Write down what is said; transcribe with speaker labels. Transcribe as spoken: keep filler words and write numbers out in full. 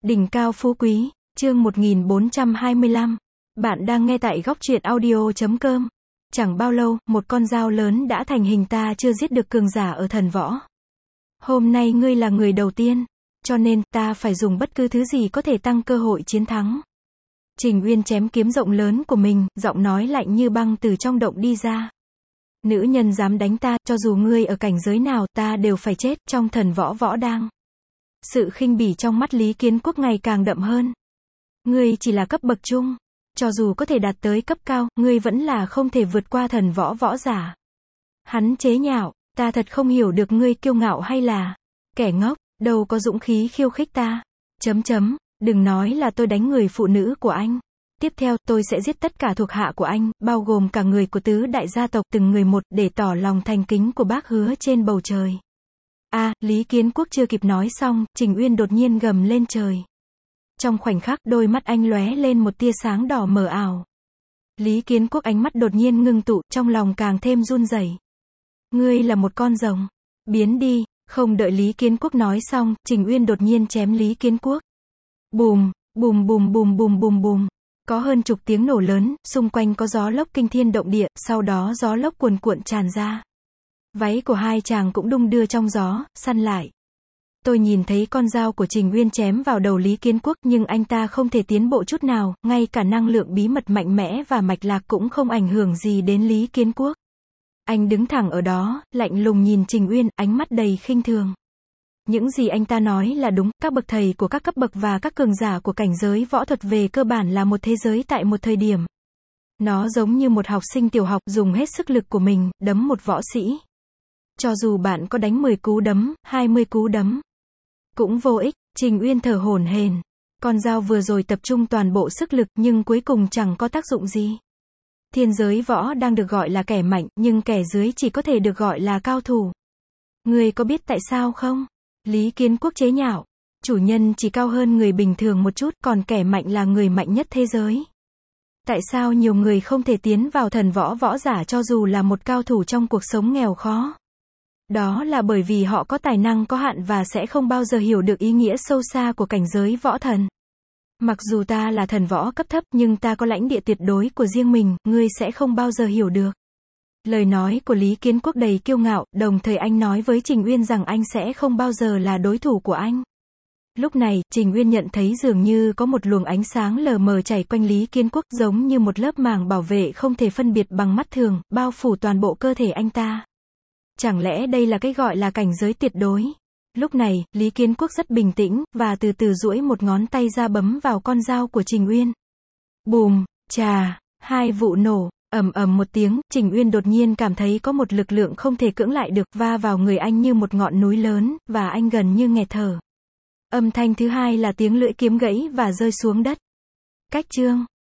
Speaker 1: Đỉnh cao phú quý, chương một nghìn bốn trăm hai mươi lăm. Bạn đang nghe tại góc truyện audio chấm com. Chẳng bao lâu, một con dao lớn đã thành hình, ta chưa giết được cường giả ở thần võ. Hôm nay ngươi là người đầu tiên, cho nên, ta phải dùng bất cứ thứ gì có thể tăng cơ hội chiến thắng. Trình Uyên chém kiếm rộng lớn của mình, giọng nói lạnh như băng từ trong động đi ra. Nữ nhân dám đánh ta, cho dù ngươi ở cảnh giới nào, ta đều phải chết, trong thần võ võ đang. Sự khinh bỉ trong mắt Lý Kiến Quốc ngày càng đậm hơn. Ngươi chỉ là cấp bậc trung. Cho dù có thể đạt tới cấp cao, ngươi vẫn là không thể vượt qua thần võ võ giả. Hắn chế nhạo, ta thật không hiểu được ngươi kiêu ngạo hay là kẻ ngốc, đâu có dũng khí khiêu khích ta. Chấm chấm, đừng nói là tôi đánh người phụ nữ của anh. Tiếp theo, tôi sẽ giết tất cả thuộc hạ của anh, bao gồm cả người của tứ đại gia tộc từng người một, để tỏ lòng thành kính của bác hứa trên bầu trời. A, à, Lý Kiến Quốc chưa kịp nói xong, Trình Uyên đột nhiên gầm lên trời. Trong khoảnh khắc, đôi mắt anh lóe lên một tia sáng đỏ mờ ảo. Lý Kiến Quốc ánh mắt đột nhiên ngưng tụ, trong lòng càng thêm run rẩy. Ngươi là một con rồng. Biến đi. Không đợi Lý Kiến Quốc nói xong, Trình Uyên đột nhiên chém Lý Kiến Quốc. Bùm, bùm bùm bùm bùm bùm bùm. Có hơn chục tiếng nổ lớn, xung quanh có gió lốc kinh thiên động địa, sau đó gió lốc cuồn cuộn tràn ra. Váy của hai chàng cũng đung đưa trong gió, săn lại. Tôi nhìn thấy con dao của Trình Uyên chém vào đầu Lý Kiến Quốc, nhưng anh ta không thể tiến bộ chút nào, ngay cả năng lượng bí mật mạnh mẽ và mạch lạc cũng không ảnh hưởng gì đến Lý Kiến Quốc. Anh đứng thẳng ở đó, lạnh lùng nhìn Trình Uyên, ánh mắt đầy khinh thường. Những gì anh ta nói là đúng, các bậc thầy của các cấp bậc và các cường giả của cảnh giới võ thuật về cơ bản là một thế giới tại một thời điểm. Nó giống như một học sinh tiểu học dùng hết sức lực của mình, đấm một võ sĩ. Cho dù bạn có đánh mười cú đấm, hai mươi cú đấm, cũng vô ích. Trình Uyên thở hổn hển. Con dao vừa rồi tập trung toàn bộ sức lực, nhưng cuối cùng chẳng có tác dụng gì. Thiên giới võ đang được gọi là kẻ mạnh, nhưng kẻ dưới chỉ có thể được gọi là cao thủ. Ngươi có biết tại sao không? Lý Kiến Quốc chế nhạo. Chủ nhân chỉ cao hơn người bình thường một chút, còn kẻ mạnh là người mạnh nhất thế giới. Tại sao nhiều người không thể tiến vào thần võ võ giả cho dù là một cao thủ trong cuộc sống nghèo khó? Đó là bởi vì họ có tài năng có hạn và sẽ không bao giờ hiểu được ý nghĩa sâu xa của cảnh giới võ thần. Mặc dù ta là thần võ cấp thấp, nhưng ta có lãnh địa tuyệt đối của riêng mình, ngươi sẽ không bao giờ hiểu được. Lời nói của Lý Kiến Quốc đầy kiêu ngạo, đồng thời anh nói với Trình Uyên rằng anh sẽ không bao giờ là đối thủ của anh. Lúc này, Trình Uyên nhận thấy dường như có một luồng ánh sáng lờ mờ chảy quanh Lý Kiến Quốc, giống như một lớp màng bảo vệ không thể phân biệt bằng mắt thường, bao phủ toàn bộ cơ thể anh ta. Chẳng lẽ đây là cái gọi là cảnh giới tuyệt đối? Lúc này, Lý Kiến Quốc rất bình tĩnh, và từ từ duỗi một ngón tay ra bấm vào con dao của Trình Uyên. Bùm, chà, hai vụ nổ, ầm ầm một tiếng, Trình Uyên đột nhiên cảm thấy có một lực lượng không thể cưỡng lại được, va vào người anh như một ngọn núi lớn, và anh gần như nghẹt thở. Âm thanh thứ hai là tiếng lưỡi kiếm gãy và rơi xuống đất. Cách chương.